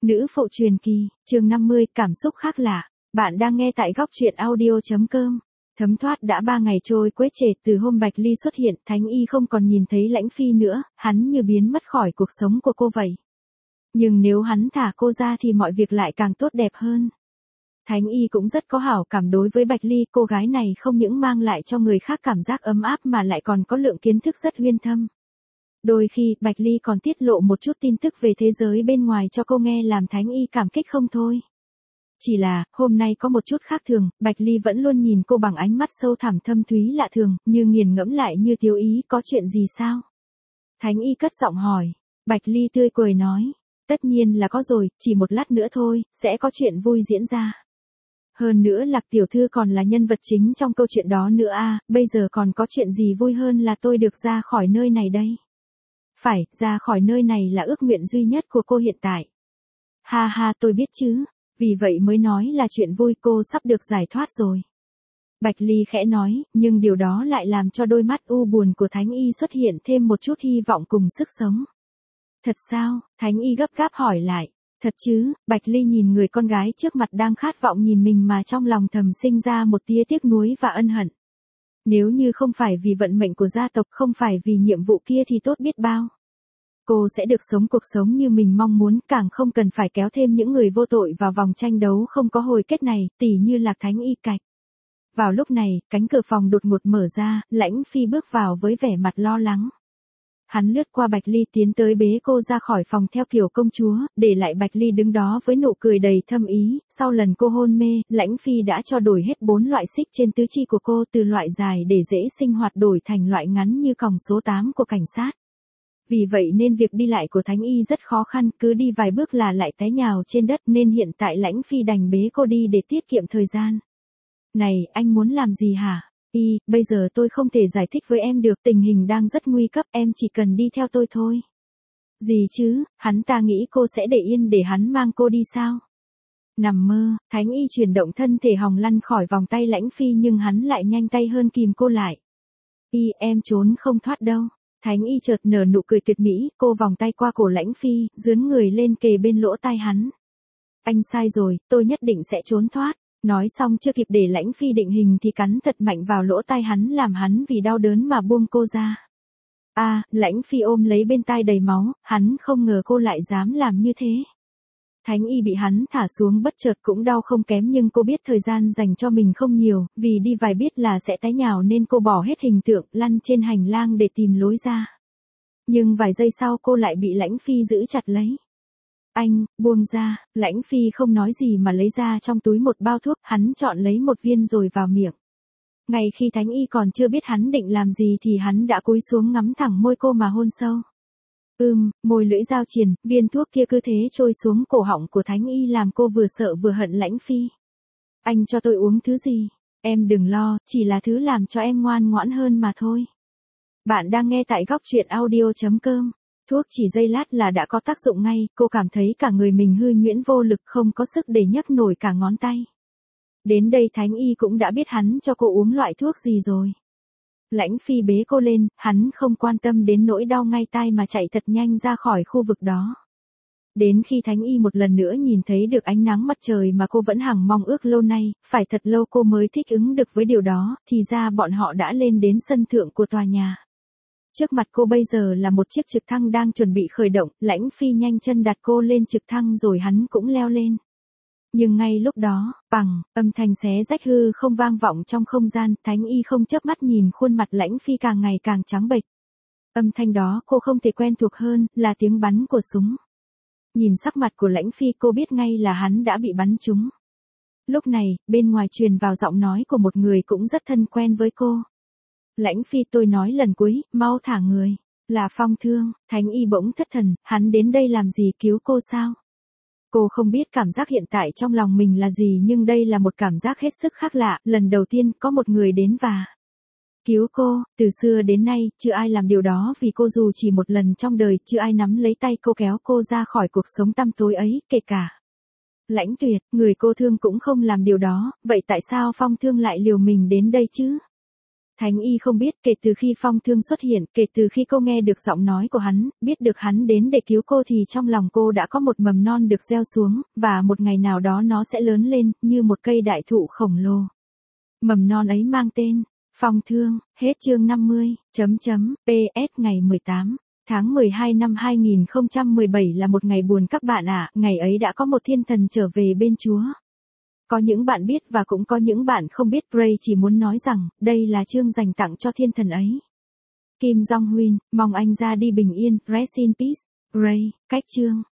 Nữ phụ truyền kỳ, chương 50, cảm xúc khác lạ. Bạn đang nghe tại góc truyện audio.com. Thấm thoát đã 3 ngày trôi quế trệt từ hôm Bạch Ly xuất hiện, Thánh Y không còn nhìn thấy Lãnh Phi nữa, hắn như biến mất khỏi cuộc sống của cô vậy. Nhưng nếu hắn thả cô ra thì mọi việc lại càng tốt đẹp hơn. Thánh Y cũng rất có hảo cảm đối với Bạch Ly, cô gái này không những mang lại cho người khác cảm giác ấm áp mà lại còn có lượng kiến thức rất uyên thâm. Đôi khi, Bạch Ly còn tiết lộ một chút tin tức về thế giới bên ngoài cho cô nghe làm Thánh Y cảm kích không thôi. Chỉ là, hôm nay có một chút khác thường, Bạch Ly vẫn luôn nhìn cô bằng ánh mắt sâu thẳm thâm thúy lạ thường, như nghiền ngẫm lại như thiếu ý, có chuyện gì sao? Thánh Y cất giọng hỏi. Bạch Ly tươi cười nói. Tất nhiên là có rồi, chỉ một lát nữa thôi, sẽ có chuyện vui diễn ra. Hơn nữa Lạc tiểu thư còn là nhân vật chính trong câu chuyện đó nữa à, bây giờ còn có chuyện gì vui hơn là tôi được ra khỏi nơi này đây. Phải, ra khỏi nơi này là ước nguyện duy nhất của cô hiện tại. Ha ha, tôi biết chứ, vì vậy mới nói là chuyện vui, cô sắp được giải thoát rồi. Bạch Ly khẽ nói, nhưng điều đó lại làm cho đôi mắt u buồn của Thánh Y xuất hiện thêm một chút hy vọng cùng sức sống. Thật sao? Thánh Y gấp gáp hỏi lại. Thật chứ? Bạch Ly nhìn người con gái trước mặt đang khát vọng nhìn mình mà trong lòng thầm sinh ra một tia tiếc nuối và ân hận. Nếu như không phải vì vận mệnh của gia tộc, không phải vì nhiệm vụ kia thì tốt biết bao. Cô sẽ được sống cuộc sống như mình mong muốn, càng không cần phải kéo thêm những người vô tội vào vòng tranh đấu không có hồi kết này, tỉ như Lạc Thánh Y cạch. Vào lúc này, cánh cửa phòng đột ngột mở ra, Lãnh Phi bước vào với vẻ mặt lo lắng. Hắn lướt qua Bạch Ly tiến tới bế cô ra khỏi phòng theo kiểu công chúa, để lại Bạch Ly đứng đó với nụ cười đầy thâm ý. Sau lần cô hôn mê, Lãnh Phi đã cho đổi hết 4 loại xích trên tứ chi của cô, từ loại dài để dễ sinh hoạt đổi thành loại ngắn như còng số 8 của cảnh sát. Vì vậy nên việc đi lại của Thánh Y rất khó khăn, cứ đi vài bước là lại té nhào trên đất, nên hiện tại Lãnh Phi đành bế cô đi để tiết kiệm thời gian. Này, anh muốn làm gì hả? Bây giờ tôi không thể giải thích với em được, tình hình đang rất nguy cấp, em chỉ cần đi theo tôi thôi. Gì chứ, hắn ta nghĩ cô sẽ để yên để hắn mang cô đi sao? Nằm mơ, Thánh Y chuyển động thân thể hòng lăn khỏi vòng tay Lãnh Phi nhưng hắn lại nhanh tay hơn kìm cô lại. Em trốn không thoát đâu. Thánh Y chợt nở nụ cười tuyệt mỹ, cô vòng tay qua cổ Lãnh Phi, dướn người lên kề bên lỗ tai hắn. Anh sai rồi, tôi nhất định sẽ trốn thoát. Nói xong chưa kịp để Lãnh Phi định hình thì cắn thật mạnh vào lỗ tai hắn làm hắn vì đau đớn mà buông cô ra. Lãnh Phi ôm lấy bên tai đầy máu, hắn không ngờ cô lại dám làm như thế. Thánh Y bị hắn thả xuống bất chợt cũng đau không kém nhưng cô biết thời gian dành cho mình không nhiều, vì đi vài biết là sẽ té nhào nên cô bỏ hết hình tượng, lăn trên hành lang để tìm lối ra. Nhưng vài giây sau cô lại bị Lãnh Phi giữ chặt lấy. Anh, buông ra, Lãnh Phi không nói gì mà lấy ra trong túi một bao thuốc, hắn chọn lấy một viên rồi vào miệng. Ngay khi Thánh Y còn chưa biết hắn định làm gì thì hắn đã cúi xuống ngắm thẳng môi cô mà hôn sâu. Môi lưỡi dao triền, viên thuốc kia cứ thế trôi xuống cổ họng của Thánh Y làm cô vừa sợ vừa hận Lãnh Phi. Anh cho tôi uống thứ gì? Em đừng lo, chỉ là thứ làm cho em ngoan ngoãn hơn mà thôi. Bạn đang nghe tại góc truyện audio.com. Thuốc chỉ giây lát là đã có tác dụng ngay, cô cảm thấy cả người mình hư nhuyễn vô lực không có sức để nhấc nổi cả ngón tay. Đến đây Thánh Y cũng đã biết hắn cho cô uống loại thuốc gì rồi. Lãnh Phi bế cô lên, hắn không quan tâm đến nỗi đau ngay tai mà chạy thật nhanh ra khỏi khu vực đó. Đến khi Thánh Y một lần nữa nhìn thấy được ánh nắng mặt trời mà cô vẫn hằng mong ước lâu nay, phải thật lâu cô mới thích ứng được với điều đó, thì ra bọn họ đã lên đến sân thượng của tòa nhà. Trước mặt cô bây giờ là một chiếc trực thăng đang chuẩn bị khởi động, Lãnh Phi nhanh chân đặt cô lên trực thăng rồi hắn cũng leo lên. Nhưng ngay lúc đó, âm thanh xé rách hư không vang vọng trong không gian, Thánh Y không chớp mắt nhìn khuôn mặt Lãnh Phi càng ngày càng trắng bệch. Âm thanh đó cô không thể quen thuộc hơn, là tiếng bắn của súng. Nhìn sắc mặt của Lãnh Phi cô biết ngay là hắn đã bị bắn trúng. Lúc này, bên ngoài truyền vào giọng nói của một người cũng rất thân quen với cô. Lãnh Phi, tôi nói lần cuối, mau thả người. Là Phong Thương. Thánh Y bỗng thất thần, hắn đến đây làm gì, cứu cô sao? Cô không biết cảm giác hiện tại trong lòng mình là gì nhưng đây là một cảm giác hết sức khác lạ, lần đầu tiên có một người đến và cứu cô. Từ xưa đến nay, chưa ai làm điều đó vì cô, dù chỉ một lần trong đời, chưa ai nắm lấy tay cô kéo cô ra khỏi cuộc sống tăm tối ấy, kể cả Lãnh Tuyệt, người cô thương cũng không làm điều đó, vậy tại sao Phong Thương lại liều mình đến đây chứ? Thánh y không biết, kể từ khi Phong Thương xuất hiện, kể từ khi cô nghe được giọng nói của hắn, biết được hắn đến để cứu cô thì trong lòng cô đã có một mầm non được gieo xuống, và một ngày nào đó nó sẽ lớn lên, như một cây đại thụ khổng lồ. Mầm non ấy mang tên Phong Thương. Hết chương 50. PS ngày 18 tháng 12 năm 2017 là một ngày buồn các bạn ạ, ngày ấy đã có một thiên thần trở về bên Chúa. Có những bạn biết và cũng có những bạn không biết. Gray chỉ muốn nói rằng, đây là chương dành tặng cho thiên thần ấy. Kim Jong-un, mong anh ra đi bình yên, rest in peace. Gray, cách chương.